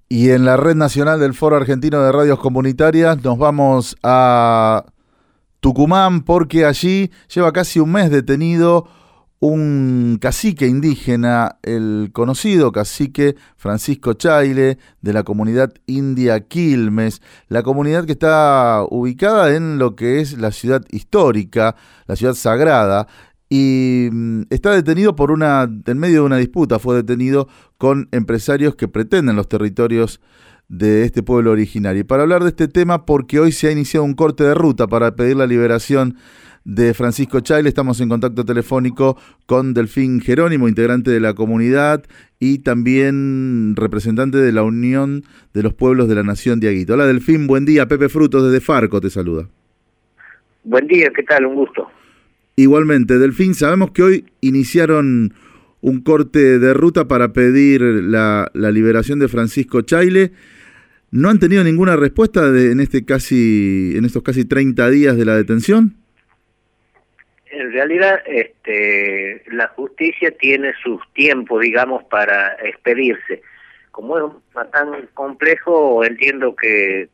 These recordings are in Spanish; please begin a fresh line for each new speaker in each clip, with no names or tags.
Y en la red nacional del Foro Argentino de Radios Comunitarias nos vamos a Tucumán porque allí lleva casi un mes detenido un cacique indígena, el conocido cacique Francisco Chaile de la comunidad india Quilmes, la comunidad que está ubicada en lo que es la ciudad histórica, la ciudad sagrada, y está detenido en medio de una disputa, fue detenido con empresarios que pretenden los territorios de este pueblo originario. Y para hablar de este tema, porque hoy se ha iniciado un corte de ruta para pedir la liberación de Francisco Chaile, estamos en contacto telefónico con Delfín Jerónimo, integrante de la comunidad y también representante de la Unión de los Pueblos de la Nación de Aguito. Hola Delfín, buen día. Pepe Frutos desde Farco te saluda.
Buen día, ¿qué tal? Un gusto.
Igualmente, Delfín, sabemos que hoy iniciaron un corte de ruta para pedir la liberación de Francisco Chaile. ¿No han tenido ninguna respuesta en estos casi 30 días de la detención?
En realidad, la justicia tiene sus tiempos, digamos, para expedirse. Como es un tema tan complejo, entiendo que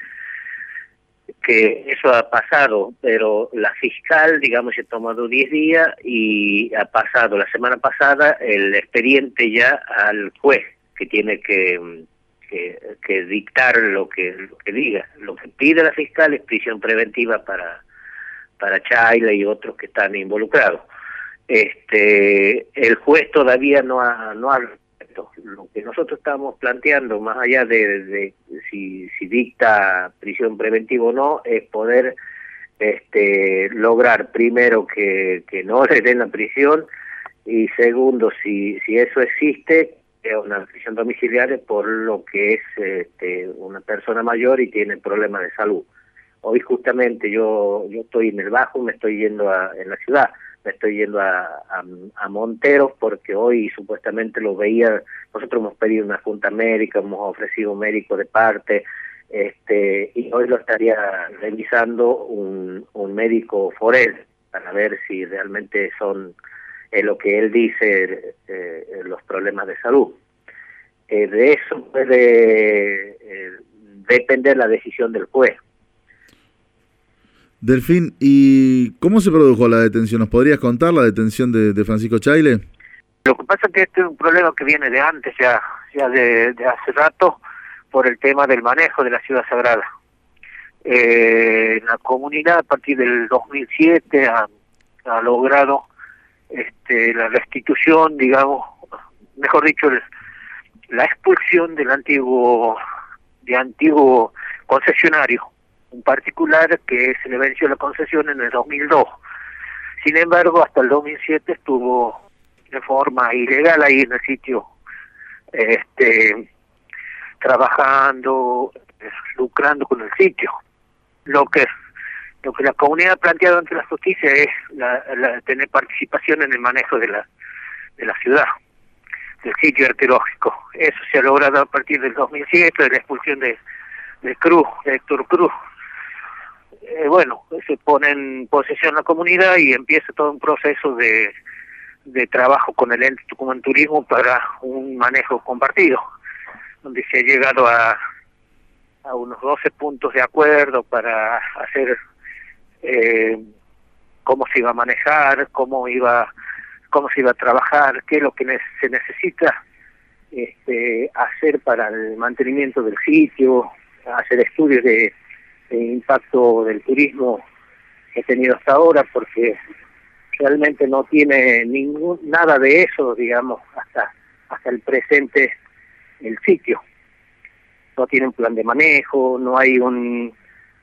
eso ha pasado, pero la fiscal, digamos, se ha tomado 10 días y ha pasado la semana pasada el expediente ya al juez, que tiene que dictar lo que diga. Lo que pide la fiscal es prisión preventiva para Chaile y otros que están involucrados. El juez todavía no ha resuelto. Lo que nosotros estamos planteando, más allá de si dicta prisión preventiva o no, es poder lograr primero que no le den la prisión, y segundo, si eso existe, una prisión domiciliaria por lo que es una persona mayor y tiene problemas de salud. Hoy justamente yo estoy en el Bajo, me estoy yendo en la ciudad, me estoy yendo a Monteros, porque hoy supuestamente lo veía. Nosotros hemos pedido una junta médica, hemos ofrecido un médico de parte, y hoy lo estaría revisando un médico forense para ver si realmente son lo que él dice, los problemas de salud. De eso puede depender la decisión del juez.
Delfín, ¿y cómo se produjo la detención? ¿Nos podrías contar la detención de Francisco Chaile?
Lo que pasa es que este es un problema que viene de antes, ya de hace rato, por el tema del manejo de la ciudad sagrada. La comunidad a partir del 2007 ha logrado la restitución, digamos, mejor dicho, la expulsión del antiguo concesionario, un particular que se le venció la concesión en el 2002. Sin embargo, hasta el 2007 estuvo de forma ilegal ahí en el sitio, trabajando, lucrando con el sitio. Lo que la comunidad ha planteado ante la justicia es tener participación en el manejo de la ciudad, del sitio arqueológico. Eso se ha logrado a partir del 2007, de la expulsión de Héctor Cruz. Se pone en posesión la comunidad y empieza todo un proceso de trabajo con el ente Tucumán Turismo para un manejo compartido, donde se ha llegado a unos 12 puntos de acuerdo para hacer cómo se iba a manejar, cómo se iba a trabajar, qué es lo que se necesita hacer para el mantenimiento del sitio, hacer estudios de impacto del turismo que he tenido hasta ahora, porque realmente no tiene nada de eso, digamos, hasta el presente el sitio. No tiene un plan de manejo, no hay un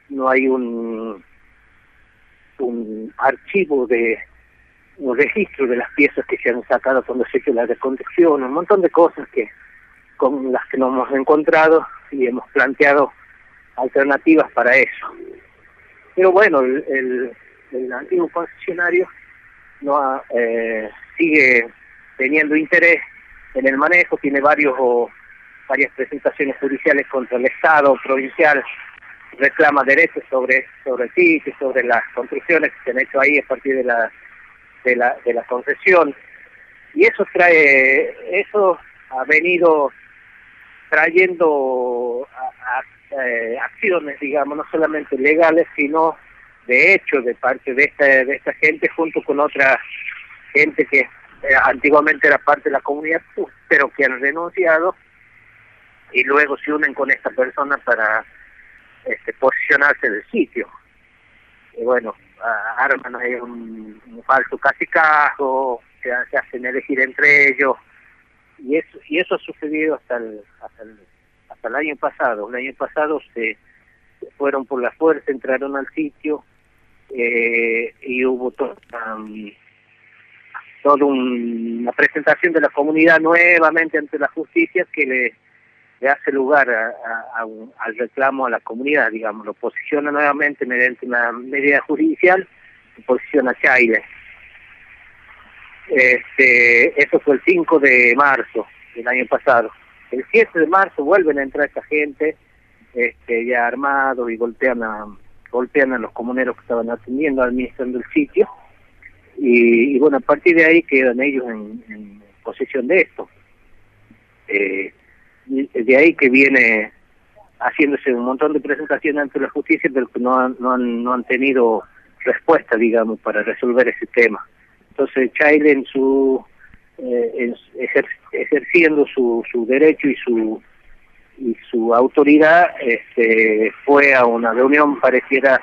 archivo un registro de las piezas que se han sacado cuando se hizo la reconstrucción, un montón de cosas con las que nos hemos encontrado y hemos planteado alternativas para eso. Pero bueno, el antiguo concesionario sigue teniendo interés en el manejo, tiene varias presentaciones judiciales contra el Estado provincial, reclama derechos sobre el sitio, sobre las construcciones que se han hecho ahí a partir de la concesión, y eso ha venido trayendo acciones, digamos, no solamente legales, sino de hecho de parte de esta gente, junto con otra gente que antiguamente era parte de la comunidad, pero que han renunciado y luego se unen con esta persona para posicionarse del sitio. Y bueno, arman ahí un falso cacicazo, se hacen elegir entre ellos, y eso ha sucedido hasta el año pasado. El año pasado se fueron por la fuerza, entraron al sitio, y hubo toda una presentación de la comunidad nuevamente ante la justicia que le hace lugar al reclamo a la comunidad, digamos, lo posiciona nuevamente mediante una medida judicial, se posiciona a Chaile. Eso fue el 5 de marzo del año pasado. El 7 de marzo vuelven a entrar esta gente, ya armados, y golpean a los comuneros que estaban atendiendo, administrando el sitio, y bueno, a partir de ahí quedan ellos en posesión de esto. De ahí que viene haciéndose un montón de presentaciones ante la justicia, pero que no han tenido respuesta, digamos, para resolver ese tema. Entonces Chaile, ejerciendo su derecho y su autoridad, fue a una reunión, pareciera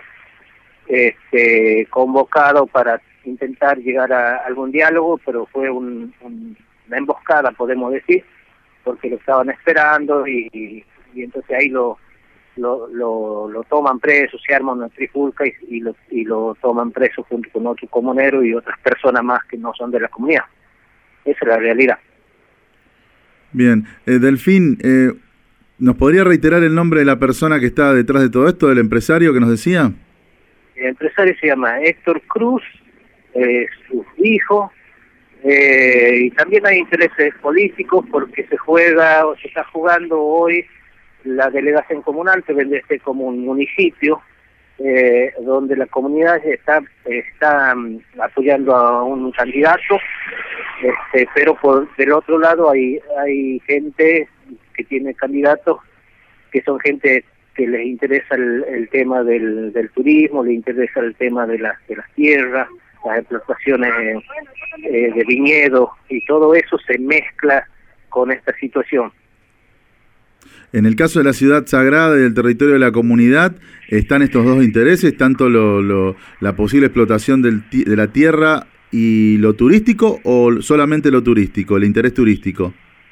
convocado para intentar llegar a algún diálogo, pero fue una emboscada, podemos decir, porque lo estaban esperando, y entonces ahí lo toman preso, se arma una trifulca y lo toman preso junto con otro comunero y otras personas más que no son de la comunidad. Esa es la realidad.
Bien, Delfín, ¿nos podría reiterar el nombre de la persona que está detrás de todo esto, del empresario que nos decía?
El empresario se llama Héctor Cruz, su hijo, y también hay intereses políticos porque se está jugando hoy la delegación comunal, que vende como un municipio, donde la comunidad está apoyando a un candidato, pero del otro lado hay gente que tiene candidatos que son gente que les interesa el tema del turismo, les interesa el tema de las tierras, las explotaciones de viñedos, y todo eso se mezcla con esta situación.
En el caso de la ciudad sagrada y del territorio de la comunidad, ¿están estos dos intereses, tanto la posible explotación de la tierra y lo turístico, o solamente lo turístico, el interés turístico?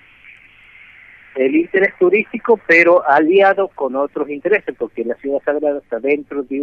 El interés turístico, pero aliado con otros intereses, porque la ciudad sagrada está dentro de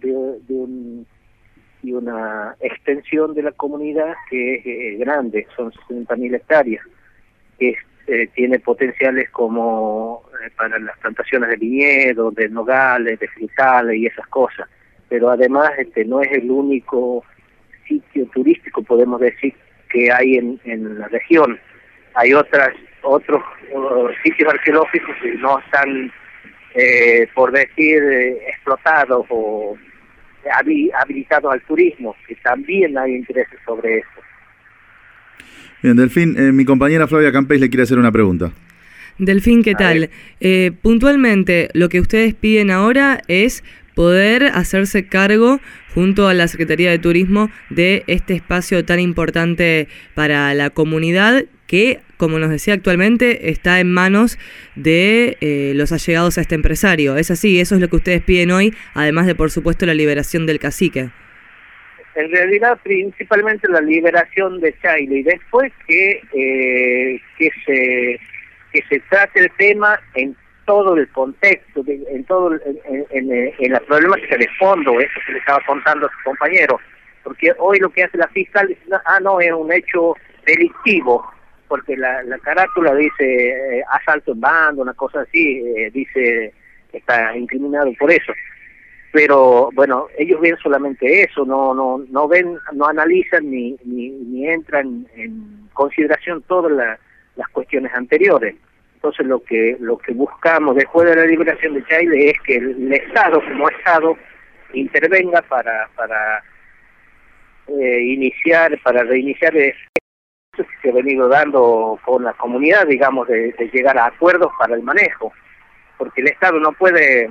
una extensión de la comunidad que es grande, son 60.000 hectáreas, que tiene potenciales como para las plantaciones de viñedos, de nogales, de frutales y esas cosas, pero además no es el único sitio turístico, podemos decir, que hay en la región. Hay otros sitios arqueológicos que no están, por decir, explotados o habilitados al turismo, que también hay intereses sobre eso.
Bien, Delfín, mi compañera Flavia Campés le quiere hacer una pregunta.
Delfín, ¿qué tal? Puntualmente, lo que ustedes piden ahora es poder hacerse cargo junto a la Secretaría de Turismo de este espacio tan importante para la comunidad que, como nos decía actualmente, está en manos de los allegados a este empresario. ¿Es así? Eso es lo que ustedes piden hoy, además de, por supuesto, la liberación del cacique.
En realidad, principalmente la liberación de Chaile, y después que se trate el tema en todo el contexto, en la problemática de fondo, eso que le estaba contando a su compañero, porque hoy lo que hace la fiscal es, no, es un hecho delictivo, porque la carátula dice asalto en banda, una cosa así, dice está incriminado por eso. Pero bueno, ellos ven solamente eso, no ven, no analizan ni entran en consideración todas las cuestiones anteriores. Entonces lo que buscamos después de la liberación de Chaile es que el Estado como Estado intervenga para reiniciar que se ha venido dando con la comunidad, digamos, de llegar a acuerdos para el manejo, porque el Estado no puede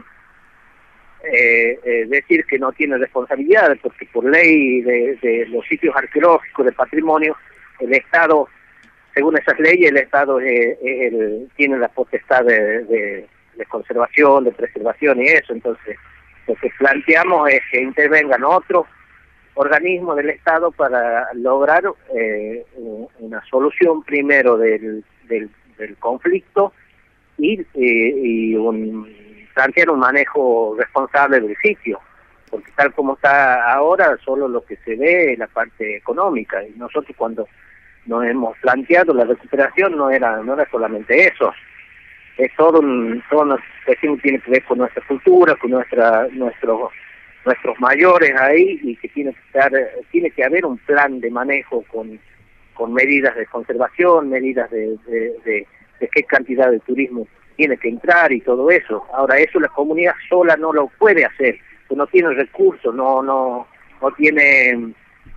decir que no tiene responsabilidades, porque por ley de los sitios arqueológicos, de patrimonio, el Estado, según esas leyes, el Estado tiene la potestad de conservación, de preservación y eso. Entonces, lo que planteamos es que intervengan otros organismos del Estado para lograr una solución primero del conflicto y plantear un manejo responsable del sitio, porque tal como está ahora, solo lo que se ve es la parte económica, y nosotros cuando nos hemos planteado la recuperación no era solamente eso, es todo una cuestión que tiene que ver con nuestra cultura, con nuestros mayores ahí, y que tiene que haber un plan de manejo con medidas de conservación, medidas de qué cantidad de turismo tiene que entrar y todo eso. Ahora, eso la comunidad sola no lo puede hacer, no tiene recursos, no tiene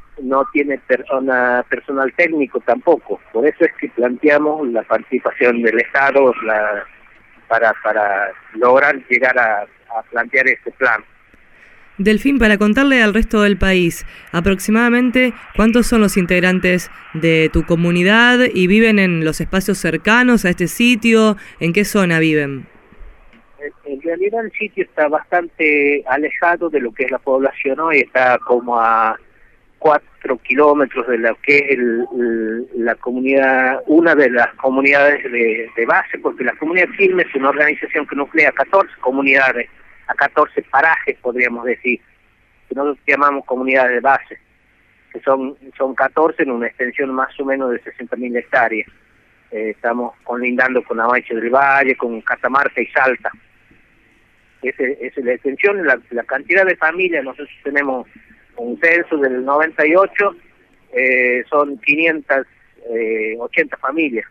personal técnico tampoco. Por eso es que planteamos la participación del Estado para lograr llegar a plantear este plan.
Delfín, para contarle al resto del país, aproximadamente ¿cuántos son los integrantes de tu comunidad y viven en los espacios cercanos a este sitio? ¿En qué zona viven?
En realidad el sitio está bastante alejado de lo que es la población hoy, está como a 4 kilómetros de lo que es la comunidad, una de las comunidades de base, porque la comunidad Quilmes es una organización que nuclea 14 comunidades, a 14 parajes, podríamos decir, que nosotros llamamos comunidades de base, que son 14 en una extensión más o menos de 60.000 hectáreas. Estamos colindando con Amaiche del Valle, con Catamarca y Salta. Esa es la extensión, la cantidad de familias. Nosotros tenemos un censo del 98, son 580 familias.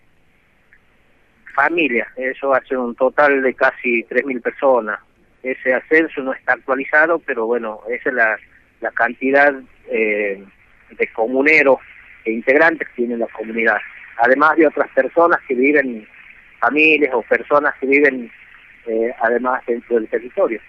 Eso hace un total de casi 3.000 personas. Ese ascenso no está actualizado, pero bueno, esa es la cantidad de comuneros e integrantes que tiene la comunidad. Además de otras personas que viven, familias o personas que viven además dentro del territorio,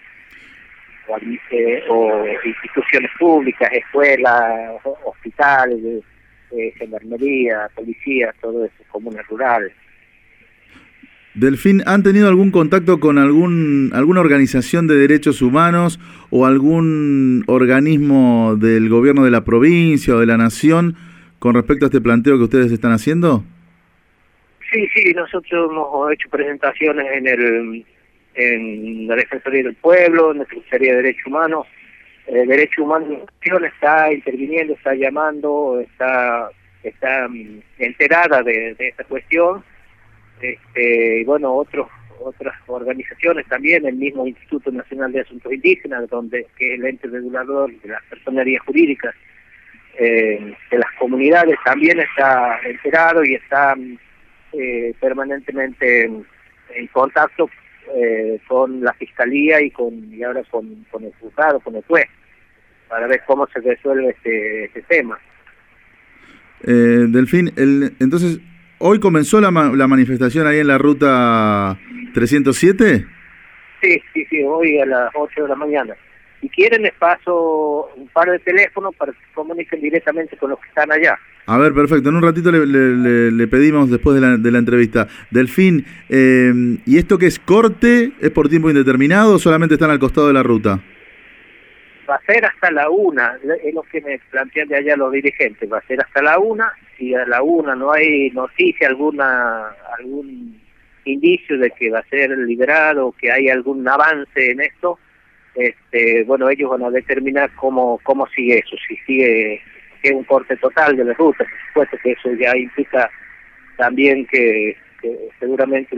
o instituciones públicas, escuelas, hospitales, gendarmería, policía, todo eso, comunes rurales.
Delfín, ¿han tenido algún contacto con alguna organización de derechos humanos o algún organismo del gobierno de la provincia o de la nación con respecto a este planteo que ustedes están haciendo?
Sí, nosotros hemos hecho presentaciones en la Defensoría del Pueblo, en la Secretaría de Derechos Humanos. Derechos Humanos está interviniendo, está llamando, está enterada de esta cuestión. Bueno, otras organizaciones también, el mismo Instituto Nacional de Asuntos Indígenas, que es el ente regulador de las personerías jurídicas de las comunidades, también está enterado y está permanentemente en contacto con la Fiscalía y ahora con el juzgado, con el juez, para ver cómo se resuelve este tema.
Delfín, entonces, ¿hoy comenzó la manifestación ahí en la ruta 307?
Sí, hoy a las 8 de la mañana. Si quieren les paso un par de teléfonos para que se comuniquen directamente con los que están allá.
A ver, perfecto. En un ratito le pedimos después de la entrevista. Delfín, ¿y esto qué es corte? ¿Es por tiempo indeterminado o solamente están al costado de la ruta?
Va a ser hasta la 1, es lo que me plantean de allá los dirigentes. Va a ser hasta la 1, si a la 1 no hay noticia algún indicio de que va a ser liberado, que hay algún avance en esto, bueno, ellos van a determinar cómo sigue eso, si sigue que es un corte total de la ruta. Por supuesto que eso ya implica también que seguramente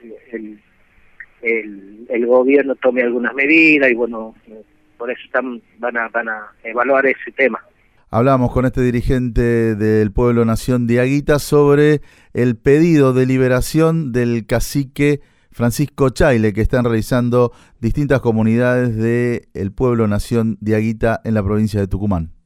el gobierno tome algunas medidas y bueno, por eso van a evaluar ese tema.
Hablamos con este dirigente del Pueblo Nación Diaguita sobre el pedido de liberación del cacique Francisco Chaile que están realizando distintas comunidades del Pueblo Nación Diaguita en la provincia de Tucumán.